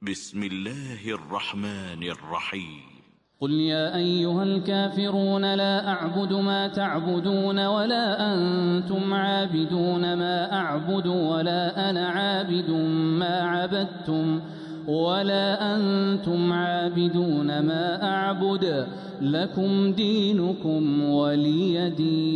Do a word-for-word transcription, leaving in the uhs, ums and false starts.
بسم الله الرحمن الرحيم. قل يا أيها الكافرون لا أعبد ما تعبدون ولا أنتم عابدون ما أعبد ولا أنا عابد ما عبدتم ولا أنتم عابدون ما أعبد لكم دينكم ولي دين.